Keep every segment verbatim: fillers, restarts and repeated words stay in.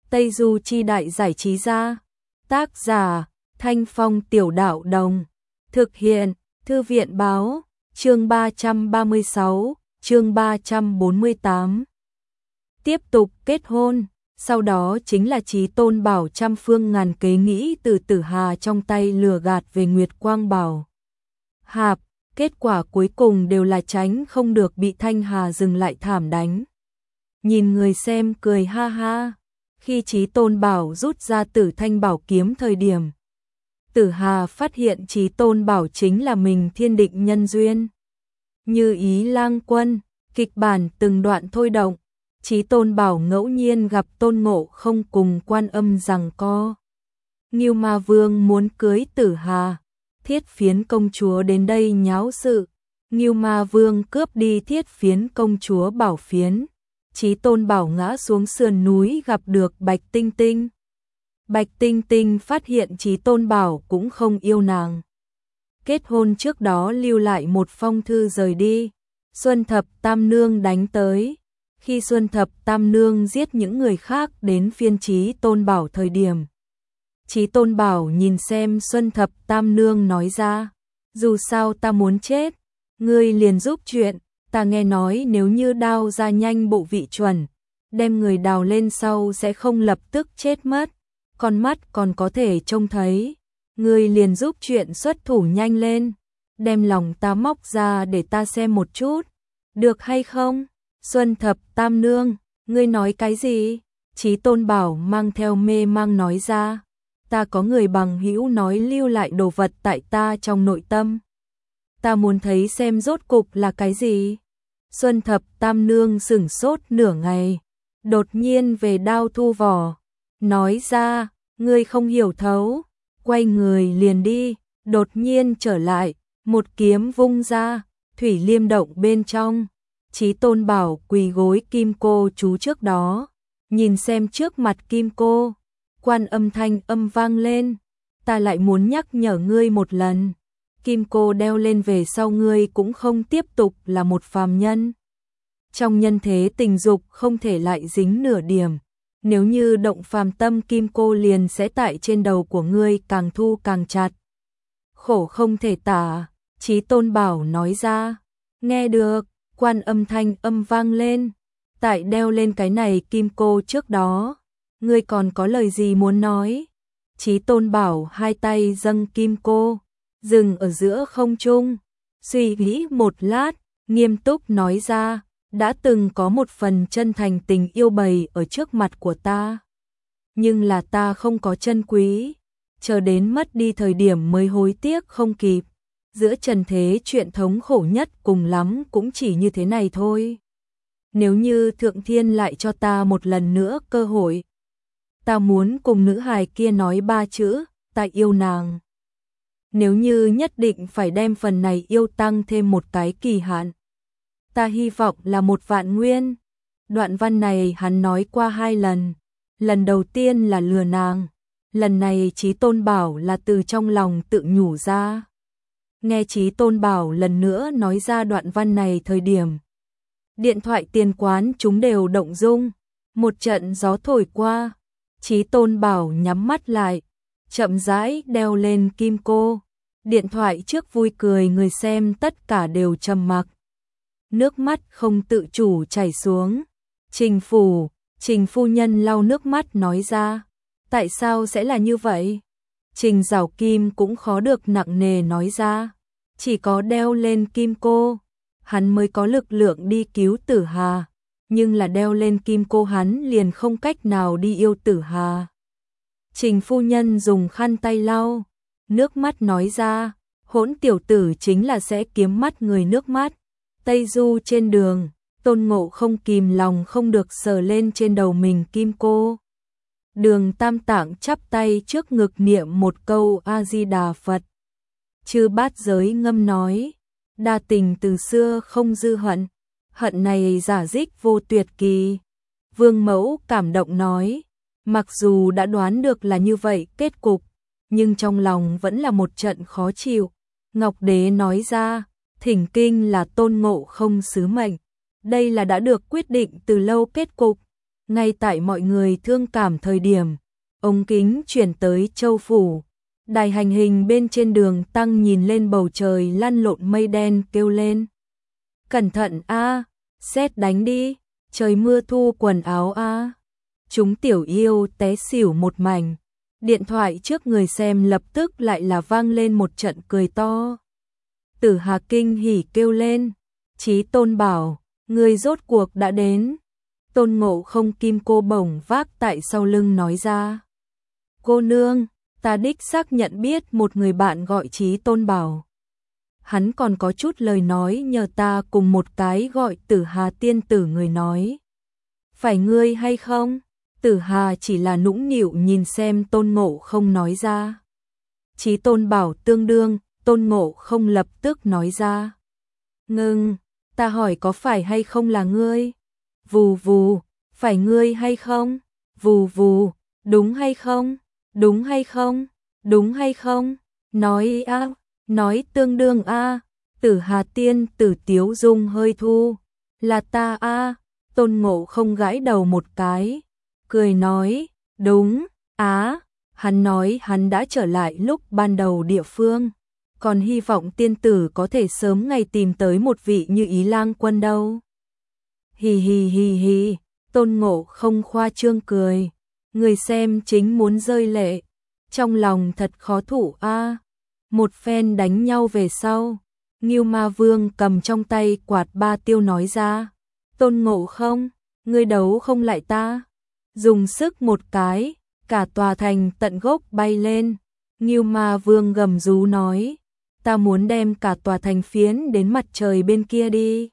Tây Du Chi Đại Giải Trí Gia. Tác giả Thanh Phong Tiểu Đạo Đồng. Thực hiện Thư viện Báo. Chương ba trăm ba mươi sáu, chương ba trăm bốn mươi tám. Tiếp tục kết hôn. Sau đó chính là Chí Tôn Bảo trăm phương ngàn kế nghĩ từ Tử Hà trong tay lừa gạt về Nguyệt Quang Bảo Hạp. Kết quả cuối cùng đều là tránh không được bị Thanh Hà dừng lại thảm đánh. Nhìn người xem cười ha ha. Khi Chí Tôn Bảo rút ra Tử Thanh Bảo kiếm thời điểm, Tử Hà phát hiện Chí Tôn Bảo chính là mình thiên định nhân duyên. Như ý lang quân, kịch bản từng đoạn thôi động, Chí Tôn Bảo ngẫu nhiên gặp Tôn Ngộ Không cùng Quan Âm giằng co. Ngưu Ma Vương muốn cưới Tử Hà, Thiết Phiến công chúa đến đây nháo sự, Ngưu Ma Vương cướp đi Thiết Phiến công chúa Bảo Phiến. Chí Tôn Bảo ngã xuống sườn núi gặp được Bạch Tinh Tinh. Bạch Tinh Tinh phát hiện Chí Tôn Bảo cũng không yêu nàng. Kết hôn trước đó lưu lại một phong thư rời đi. Xuân Thập Tam Nương đánh tới. Khi Xuân Thập Tam Nương giết những người khác đến phiên Chí Tôn Bảo thời điểm, Chí Tôn Bảo nhìn xem Xuân Thập Tam Nương nói ra, dù sao ta muốn chết, ngươi liền giúp chuyện. Ta nghe nói nếu như đao ra nhanh bộ vị chuẩn, đem người đào lên sau sẽ không lập tức chết mất, con mắt còn có thể trông thấy. Ngươi liền giúp chuyện xuất thủ nhanh lên, đem lòng ta móc ra để ta xem một chút, được hay không? Xuân Thập Tam Nương, ngươi nói cái gì? Chí Tôn Bảo mang theo mê mang nói ra, ta có người bằng hữu nói lưu lại đồ vật tại ta trong nội tâm. Ta muốn thấy xem rốt cục là cái gì. Xuân Thập Tam Nương sửng sốt nửa ngày, đột nhiên về đao thu vỏ, nói ra, ngươi không hiểu thấu, quay người liền đi, đột nhiên trở lại, một kiếm vung ra, thủy liêm động bên trong. Chí Tôn Bảo quỳ gối Kim Cô chú trước đó, nhìn xem trước mặt Kim Cô, Quan Âm thanh âm vang lên, ta lại muốn nhắc nhở ngươi một lần. Kim Cô đeo lên về sau ngươi cũng không tiếp tục là một phàm nhân. Trong nhân thế tình dục không thể lại dính nửa điểm. Nếu như động phàm tâm Kim Cô liền sẽ tại trên đầu của ngươi càng thu càng chặt. Khổ không thể tả, Chí Tôn Bảo nói ra. Nghe được, Quan Âm thanh âm vang lên. Tại đeo lên cái này Kim Cô trước đó, ngươi còn có lời gì muốn nói? Chí Tôn Bảo hai tay dâng Kim Cô, dừng ở giữa không trung, suy nghĩ một lát, nghiêm túc nói ra, đã từng có một phần chân thành tình yêu bày ở trước mặt của ta. Nhưng là ta không có trân quý, chờ đến mất đi thời điểm mới hối tiếc không kịp. Giữa trần thế chuyện thống khổ nhất cùng lắm cũng chỉ như thế này thôi. Nếu như Thượng Thiên lại cho ta một lần nữa cơ hội, ta muốn cùng nữ hài kia nói ba chữ, ta yêu nàng. Nếu như nhất định phải đem phần này yêu tăng thêm một cái kỳ hạn, ta hy vọng là một vạn nguyên. Đoạn văn này hắn nói qua hai lần. Lần đầu tiên là lừa nàng, lần này Chí Tôn Bảo là từ trong lòng tự nhủ ra. Nghe Chí Tôn Bảo lần nữa nói ra đoạn văn này thời điểm, điện thoại tiền quán chúng đều động dung. Một trận gió thổi qua, Chí Tôn Bảo nhắm mắt lại, chậm rãi đeo lên Kim Cô. Điện thoại trước vui cười người xem tất cả đều trầm mặc. Nước mắt không tự chủ chảy xuống. Trình phủ, Trình phu nhân lau nước mắt nói ra, tại sao sẽ là như vậy? Trình Giảo Kim cũng khó được nặng nề nói ra, chỉ có đeo lên Kim Cô, hắn mới có lực lượng đi cứu Tử Hà, nhưng là đeo lên Kim Cô hắn liền không cách nào đi yêu Tử Hà. Trình phu nhân dùng khăn tay lau nước mắt nói ra, hỗn tiểu tử chính là sẽ kiếm mắt người nước mắt. Tây Du trên đường, Tôn Ngộ Không kìm lòng không được sờ lên trên đầu mình Kim Cô. Đường Tam Tạng chắp tay trước ngực niệm một câu A-di-đà Phật. Chư Bát Giới ngâm nói, đa tình từ xưa không dư hận, hận này giả dích vô tuyệt kỳ. Vương Mẫu cảm động nói, mặc dù đã đoán được là như vậy kết cục, nhưng trong lòng vẫn là một trận khó chịu. Ngọc Đế nói ra, thỉnh kinh là Tôn Ngộ Không sứ mệnh, đây là đã được quyết định từ lâu kết cục. Ngay tại mọi người thương cảm thời điểm, ống kính chuyển tới Châu phủ. Đài hành hình bên trên đường tăng nhìn lên bầu trời lăn lộn mây đen kêu lên. Cẩn thận a, sét đánh đi, trời mưa thu quần áo a. Chúng tiểu yêu té xỉu một mảnh. Điện thoại trước người xem lập tức lại là vang lên một trận cười to. Tử Hà kinh hỉ kêu lên, Chí Tôn bảo, người rốt cuộc đã đến. Tôn Ngộ Không kim cô bổng vác tại sau lưng nói ra. Cô nương, ta đích xác nhận biết một người bạn gọi Chí Tôn bảo. Hắn còn có chút lời nói nhờ ta cùng một cái gọi Tử Hà tiên tử người nói. Phải ngươi hay không? Tử Hà chỉ là nũng nịu nhìn xem Tôn Ngộ Không nói ra. Chí Tôn bảo tương đương, Tôn Ngộ Không lập tức nói ra. Ngưng, ta hỏi có phải hay không là ngươi? Vù vù, phải ngươi hay không? Vù vù, đúng hay không? Đúng hay không? Đúng hay không? Nói a, nói tương đương a. Tử Hà tiên tử tiếu dung hơi thu. Là ta a. Tôn Ngộ Không gãi đầu một cái, cười nói, đúng, á, hắn nói hắn đã trở lại lúc ban đầu địa phương, còn hy vọng tiên tử có thể sớm ngày tìm tới một vị như Ý Lang Quân đâu. Hì hì hì hì, Tôn Ngộ Không khoa trương cười, người xem chính muốn rơi lệ, trong lòng thật khó thủ a. Một phen đánh nhau về sau, Ngưu Ma Vương cầm trong tay quạt ba tiêu nói ra, Tôn Ngộ Không, ngươi đấu không lại ta. Dùng sức một cái, cả tòa thành tận gốc bay lên. Ngưu Ma Vương gầm rú nói, ta muốn đem cả tòa thành phiến đến mặt trời bên kia đi.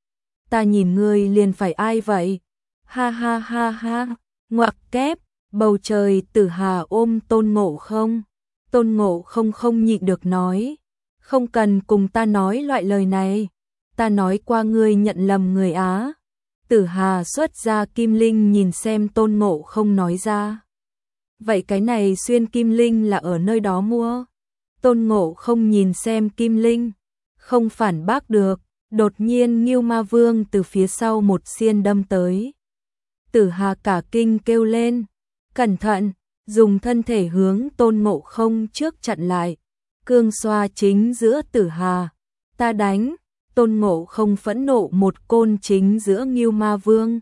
Ta nhìn ngươi liền phải ai vậy? Ha ha ha ha, ngoặc kép, bầu trời. Tử Hà ôm Tôn Ngộ Không. Tôn Ngộ Không không nhịn được nói, không cần cùng ta nói loại lời này, ta nói qua ngươi nhận lầm người á. Tử Hà xuất ra kim linh nhìn xem Tôn Ngộ Không nói ra. Vậy cái này xuyên kim linh là ở nơi đó mua? Tôn Ngộ Không nhìn xem kim linh, không phản bác được, đột nhiên Ngưu Ma Vương từ phía sau một xiên đâm tới. Tử Hà cả kinh kêu lên, cẩn thận, dùng thân thể hướng Tôn Ngộ Không trước chặn lại. Cương xoa chính giữa Tử Hà, ta đánh. Tôn Ngộ Không phẫn nộ một côn chính giữa Ngưu Ma Vương,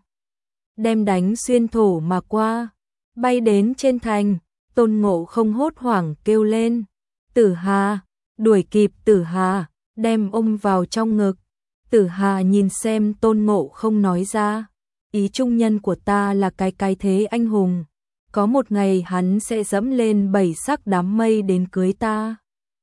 đem đánh xuyên thổ mà qua, bay đến trên thành. Tôn Ngộ Không hốt hoảng kêu lên, Tử Hà, đuổi kịp Tử Hà, đem ôm vào trong ngực. Tử Hà nhìn xem Tôn Ngộ Không nói ra, ý trung nhân của ta là cái cái thế anh hùng, có một ngày hắn sẽ dẫm lên bảy sắc đám mây đến cưới ta.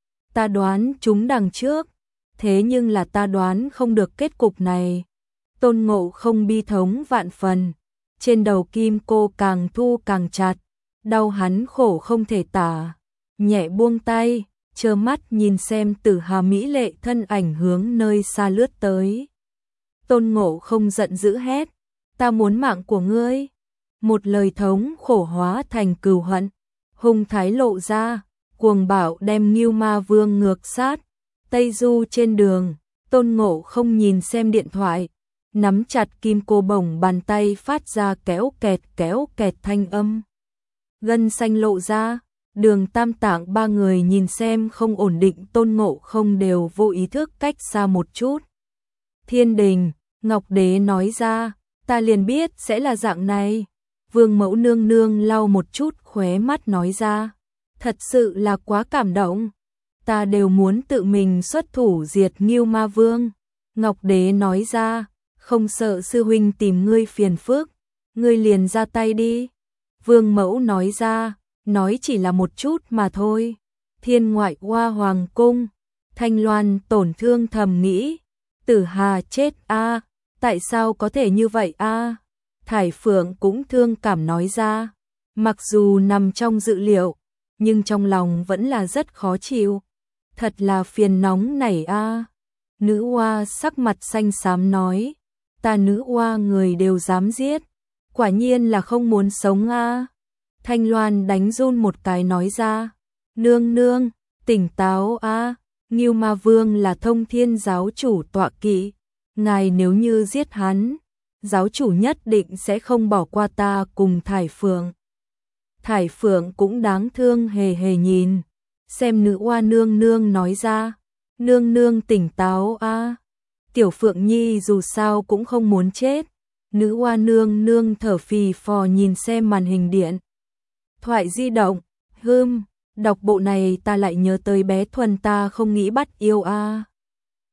Ta đoán chúng đằng trước, thế nhưng là ta đoán không được kết cục này. Tôn Ngộ Không bi thống vạn phần, trên đầu kim cô càng thu càng chặt, đau hắn khổ không thể tả, nhẹ buông tay, trơ mắt nhìn xem Tử Hà mỹ lệ thân ảnh hướng nơi xa lướt tới. Tôn Ngộ Không giận dữ hét, ta muốn mạng của ngươi. Một lời thống khổ hóa thành cừu hận, hung thái lộ ra, cuồng bạo đem Ngưu Ma Vương ngược sát. Tây Du trên đường, Tôn Ngộ Không nhìn xem điện thoại, nắm chặt kim cô bổng, bàn tay phát ra kéo kẹt kéo kẹt thanh âm. Gân xanh lộ ra, Đường Tam Tạng ba người nhìn xem không ổn định Tôn Ngộ Không đều vô ý thức cách xa một chút. Thiên Đình, Ngọc Đế nói ra, ta liền biết sẽ là dạng này. Vương Mẫu nương nương lau một chút khóe mắt nói ra, thật sự là quá cảm động. Ta đều muốn tự mình xuất thủ diệt Ngưu Ma Vương. Ngọc Đế nói ra, không sợ sư huynh tìm ngươi phiền phức, ngươi liền ra tay đi. Vương Mẫu nói ra, nói chỉ là một chút mà thôi. Thiên Ngoại Hoa Hoàng cung, Thanh Loan tổn thương thầm nghĩ, Tử Hà chết a, tại sao có thể như vậy a? Thải Phượng cũng thương cảm nói ra, mặc dù nằm trong dự liệu, nhưng trong lòng vẫn là rất khó chịu. Thật là phiền nóng nảy a. Nữ oa sắc mặt xanh xám nói, ta nữ oa người đều dám giết, quả nhiên là không muốn sống a. Thanh Loan đánh run một cái nói ra, nương nương, tỉnh táo a, Ngưu Ma Vương là Thông Thiên giáo chủ tọa kỵ, ngài nếu như giết hắn, giáo chủ nhất định sẽ không bỏ qua ta cùng Thải Phượng. Thải Phượng cũng đáng thương hề hề nhìn, xem nữ oa nương nương nói ra, nương nương tỉnh táo a, tiểu Phượng Nhi dù sao cũng không muốn chết. Nữ oa nương nương thở phì phò nhìn xem màn hình điện thoại di động, hưm, đọc bộ này ta lại nhớ tới bé Thuần ta không nghĩ bắt yêu a.